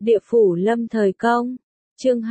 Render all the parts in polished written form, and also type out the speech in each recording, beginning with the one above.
Địa phủ lâm thời công. Chương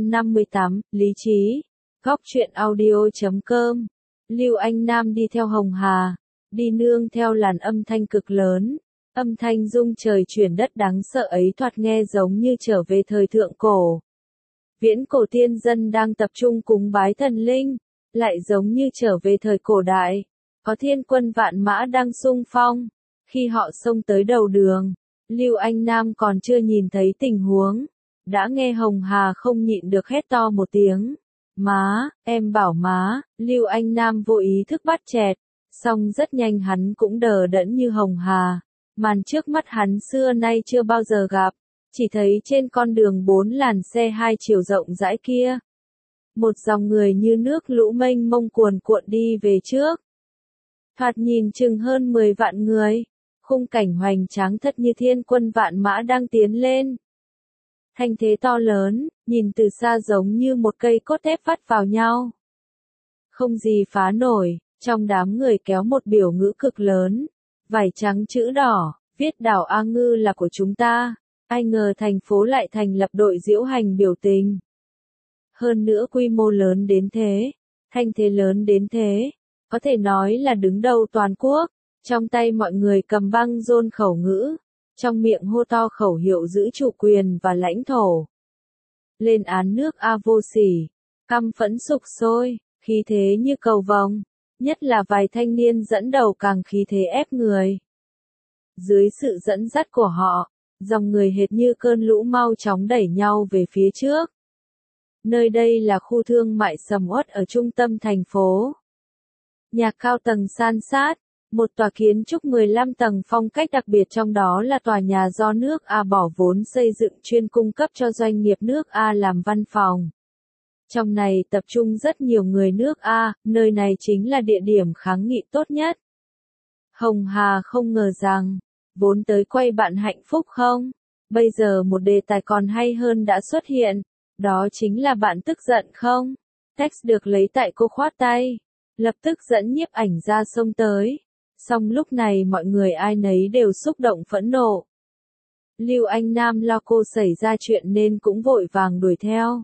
258, Lý trí. Góc truyện audio.com. Lưu Anh Nam đi theo Hồng Hà, đi nương theo làn âm thanh cực lớn. Âm thanh rung trời chuyển đất đáng sợ ấy thoạt nghe giống như trở về thời thượng cổ. Viễn cổ tiên dân đang tập trung cúng bái thần linh, lại giống như trở về thời cổ đại. Có thiên quân vạn mã đang xung phong. Khi họ xông tới đầu đường, Lưu Anh Nam còn chưa nhìn thấy tình huống, đã nghe Hồng Hà không nhịn được hét to một tiếng. Má, em bảo má. Lưu Anh Nam vô ý thức bắt chẹt, song rất nhanh hắn cũng đờ đẫn như Hồng Hà. Màn trước mắt hắn xưa nay chưa bao giờ gặp, chỉ thấy trên con đường 4 làn xe 2 chiều rộng rãi kia, một dòng người như nước lũ mênh mông cuồn cuộn đi về trước. Thoạt nhìn chừng hơn 10 vạn người, khung cảnh hoành tráng thật như thiên quân vạn mã đang tiến lên. Thanh thế to lớn, nhìn từ xa giống như một cây cốt thép vắt vào nhau. Không gì phá nổi, trong đám người kéo một biểu ngữ cực lớn, vải trắng chữ đỏ, viết đảo A Ngư là của chúng ta. Ai ngờ thành phố lại thành lập đội diễu hành biểu tình. Hơn nữa quy mô lớn đến thế, thanh thế lớn đến thế, có thể nói là đứng đầu toàn quốc. Trong tay mọi người cầm băng rôn khẩu ngữ, trong miệng hô to khẩu hiệu giữ chủ quyền và lãnh thổ. Lên án nước A vô sỉ, căm phẫn sục sôi, khí thế như cầu vồng, nhất là vài thanh niên dẫn đầu càng khí thế ép người. Dưới sự dẫn dắt của họ, dòng người hệt như cơn lũ mau chóng đẩy nhau về phía trước. Nơi đây là khu thương mại sầm uất ở trung tâm thành phố. Nhà cao tầng san sát, một tòa kiến trúc 15 tầng phong cách đặc biệt, trong đó là tòa nhà do nước A bỏ vốn xây dựng chuyên cung cấp cho doanh nghiệp nước A làm văn phòng. Trong này tập trung rất nhiều người nước A, nơi này chính là địa điểm kháng nghị tốt nhất. Hồng Hà không ngờ rằng, vốn tới quay bạn hạnh phúc không? Bây giờ một đề tài còn hay hơn đã xuất hiện, đó chính là bạn tức giận không? Text được lấy tại cô khoát tay, lập tức dẫn nhiếp ảnh ra xông tới. Song lúc này mọi người ai nấy đều xúc động phẫn nộ. Lưu Anh Nam lo cô xảy ra chuyện nên cũng vội vàng đuổi theo.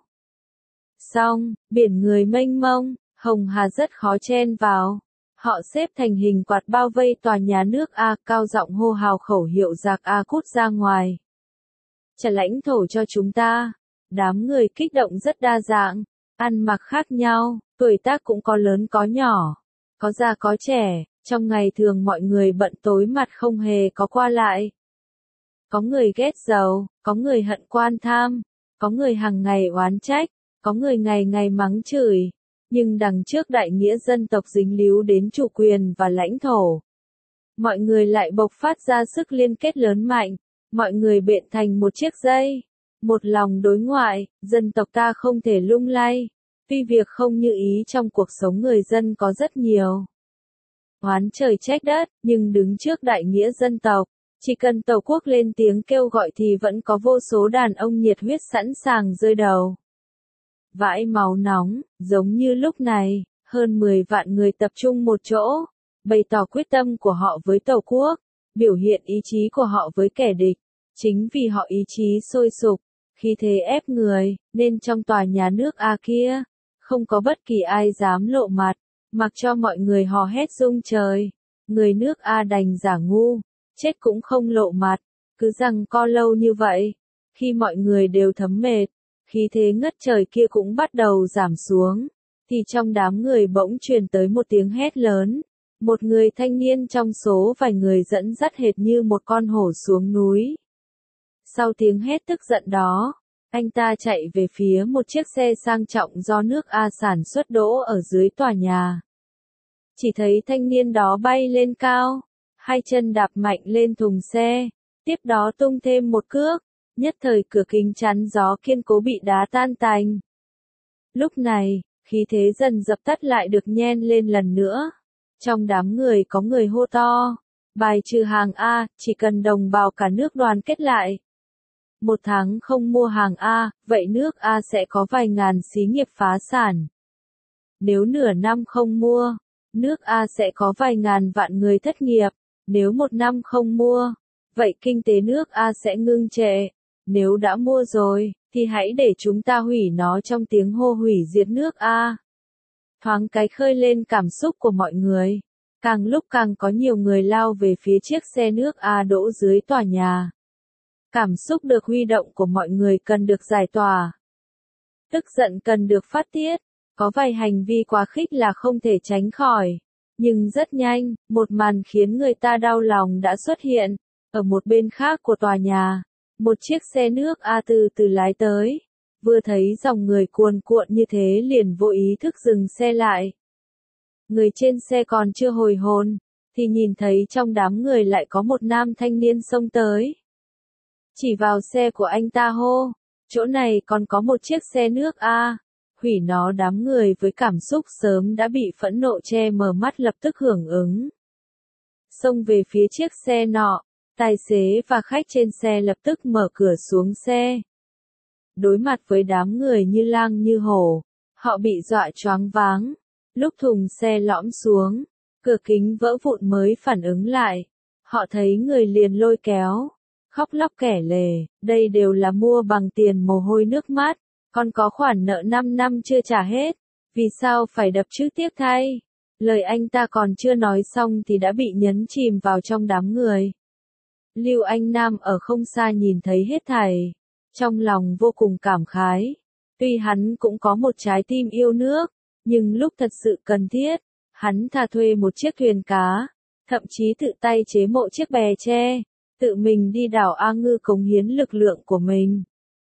Song, biển người mênh mông, Hồng Hà rất khó chen vào. Họ xếp thành hình quạt bao vây tòa nhà nước A, cao giọng hô hào khẩu hiệu giặc A cút ra ngoài. Trả lãnh thổ cho chúng ta. Đám người kích động rất đa dạng, ăn mặc khác nhau, tuổi tác cũng có lớn có nhỏ, có già có trẻ. Trong ngày thường mọi người bận tối mặt không hề có qua lại. Có người ghét giàu, có người hận quan tham, có người hàng ngày oán trách, có người ngày ngày mắng chửi. Nhưng đằng trước đại nghĩa dân tộc dính líu đến chủ quyền và lãnh thổ, mọi người lại bộc phát ra sức liên kết lớn mạnh. Mọi người bện thành một chiếc dây, một lòng đối ngoại. Dân tộc ta không thể lung lay. Tuy việc không như ý trong cuộc sống người dân có rất nhiều. Oán trời trách đất, nhưng đứng trước đại nghĩa dân tộc, chỉ cần Tổ quốc lên tiếng kêu gọi thì vẫn có vô số đàn ông nhiệt huyết sẵn sàng rơi đầu. Vãi máu nóng, giống như lúc này, hơn 10 vạn người tập trung một chỗ, bày tỏ quyết tâm của họ với Tổ quốc, biểu hiện ý chí của họ với kẻ địch. Chính vì họ ý chí sôi sục, khí thế ép người, nên trong tòa nhà nước A kia, không có bất kỳ ai dám lộ mặt. Mặc cho mọi người hò hét rung trời, người nước A đành giả ngu, chết cũng không lộ mặt, cứ giằng co lâu như vậy. Khi mọi người đều thấm mệt, khí thế ngất trời kia cũng bắt đầu giảm xuống, thì trong đám người bỗng truyền tới một tiếng hét lớn. Một người thanh niên trong số vài người dẫn dắt hệt như một con hổ xuống núi. Sau tiếng hét tức giận đó, anh ta chạy về phía một chiếc xe sang trọng do nước A sản xuất đỗ ở dưới tòa nhà. Chỉ thấy thanh niên đó bay lên cao, hai chân đạp mạnh lên thùng xe, tiếp đó tung thêm một cước, nhất thời cửa kính chắn gió kiên cố bị đá tan tành. Lúc này, khí thế dần dập tắt lại được nhen lên lần nữa. Trong đám người có người hô to, bài trừ hàng A, chỉ cần đồng bào cả nước đoàn kết lại. 1 tháng không mua hàng A, vậy nước A sẽ có vài ngàn xí nghiệp phá sản. Nếu nửa năm không mua, nước A sẽ có vài ngàn vạn người thất nghiệp. Nếu 1 năm không mua, vậy kinh tế nước A sẽ ngưng trệ. Nếu đã mua rồi, thì hãy để chúng ta hủy nó trong tiếng hô hủy diệt nước a. Thoáng cái khơi lên cảm xúc của mọi người. Càng lúc càng có nhiều người lao về phía chiếc xe nước A đỗ dưới tòa nhà. Cảm xúc được huy động của mọi người cần được giải tỏa. Tức giận cần được phát tiết. Có vài hành vi quá khích là không thể tránh khỏi. Nhưng rất nhanh, một màn khiến người ta đau lòng đã xuất hiện. Ở một bên khác của tòa nhà, một chiếc xe nước A từ từ lái tới. Vừa thấy dòng người cuồn cuộn như thế liền vô ý thức dừng xe lại. Người trên xe còn chưa hồi hồn, thì nhìn thấy trong đám người lại có một nam thanh niên xông tới. Chỉ vào xe của anh ta hô, chỗ này còn có một chiếc xe nước A, hủy nó. Đám người với cảm xúc sớm đã bị phẫn nộ che mờ mắt lập tức hưởng ứng. Xông về phía chiếc xe nọ, tài xế và khách trên xe lập tức mở cửa xuống xe. Đối mặt với đám người như lang như hổ, họ bị dọa choáng váng. Lúc thùng xe lõm xuống, cửa kính vỡ vụn mới phản ứng lại. Họ thấy người liền lôi kéo, khóc lóc kể lể, đây đều là mua bằng tiền mồ hôi nước mắt, còn có khoản nợ 5 năm chưa trả hết, vì sao phải đập trước tiếc thay. Lời anh ta còn chưa nói xong thì đã bị nhấn chìm vào trong đám người. Lưu Anh Nam ở không xa nhìn thấy hết thảy, trong lòng vô cùng cảm khái. Tuy hắn cũng có một trái tim yêu nước, nhưng lúc thật sự cần thiết, hắn thà thuê một chiếc thuyền cá, thậm chí tự tay chế mộ chiếc bè tre, tự mình đi đảo A Ngư cống hiến lực lượng của mình.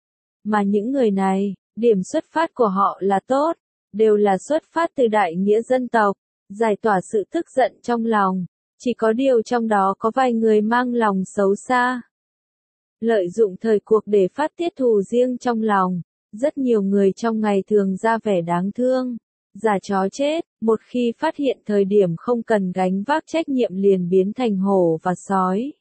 Mà những người này, điểm xuất phát của họ là tốt, đều là xuất phát từ đại nghĩa dân tộc, giải tỏa sự tức giận trong lòng, chỉ có điều trong đó có vài người mang lòng xấu xa. Lợi dụng thời cuộc để phát tiết thù riêng trong lòng, rất nhiều người trong ngày thường ra vẻ đáng thương. Giả chó chết, một khi phát hiện thời điểm không cần gánh vác trách nhiệm liền biến thành hổ và sói.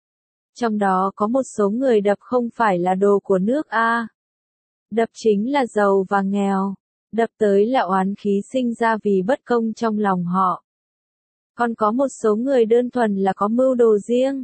Trong đó có một số người đập không phải là đồ của nước A. Đập chính là giàu và nghèo. Đập tới là oán khí sinh ra vì bất công trong lòng họ. Còn có một số người đơn thuần là có mưu đồ riêng.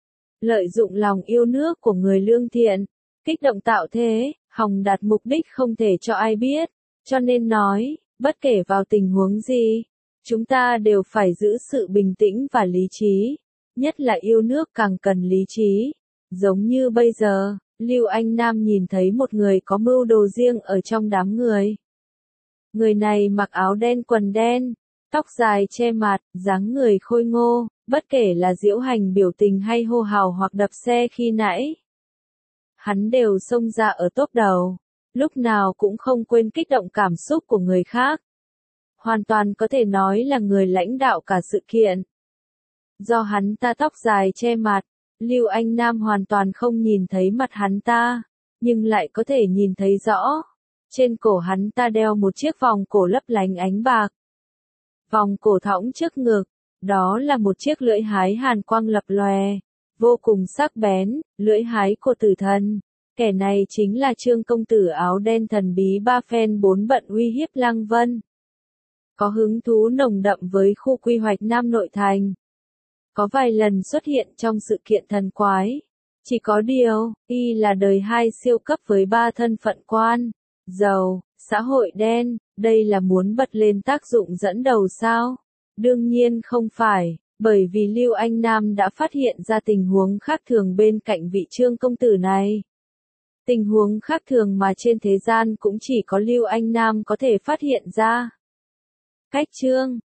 Lợi dụng lòng yêu nước của người lương thiện, kích động tạo thế, hòng đạt mục đích không thể cho ai biết, cho nên nói. Bất kể vào tình huống gì, chúng ta đều phải giữ sự bình tĩnh và lý trí, nhất là yêu nước càng cần lý trí. Giống như bây giờ, Lưu Anh Nam nhìn thấy một người có mưu đồ riêng ở trong đám người. Người này mặc áo đen quần đen, tóc dài che mặt, dáng người khôi ngô, bất kể là diễu hành biểu tình hay hô hào hoặc đập xe khi nãy. Hắn đều xông ra ở top đầu. Lúc nào cũng không quên kích động cảm xúc của người khác. Hoàn toàn có thể nói là người lãnh đạo cả sự kiện. Do hắn ta tóc dài che mặt, Lưu Anh Nam hoàn toàn không nhìn thấy mặt hắn ta, nhưng lại có thể nhìn thấy rõ. Trên cổ hắn ta đeo một chiếc vòng cổ lấp lánh ánh bạc. Vòng cổ thõng trước ngực, đó là một chiếc lưỡi hái hàn quang lập lòe, vô cùng sắc bén, lưỡi hái của tử thần. Kẻ này chính là Trương công tử áo đen thần bí ba phen bốn bận uy hiếp Lăng Vân. Có hứng thú nồng đậm với khu quy hoạch Nam Nội Thành. Có vài lần xuất hiện trong sự kiện thần quái. Chỉ có điều, y là đời 2 siêu cấp với 3 thân phận quan, giàu, xã hội đen, đây là muốn bật lên tác dụng dẫn đầu sao? Đương nhiên không phải, bởi vì Lưu Anh Nam đã phát hiện ra tình huống khác thường bên cạnh vị Trương công tử này. Tình huống khác thường mà trên thế gian cũng chỉ có Lưu Anh Nam có thể phát hiện ra. Cách Trương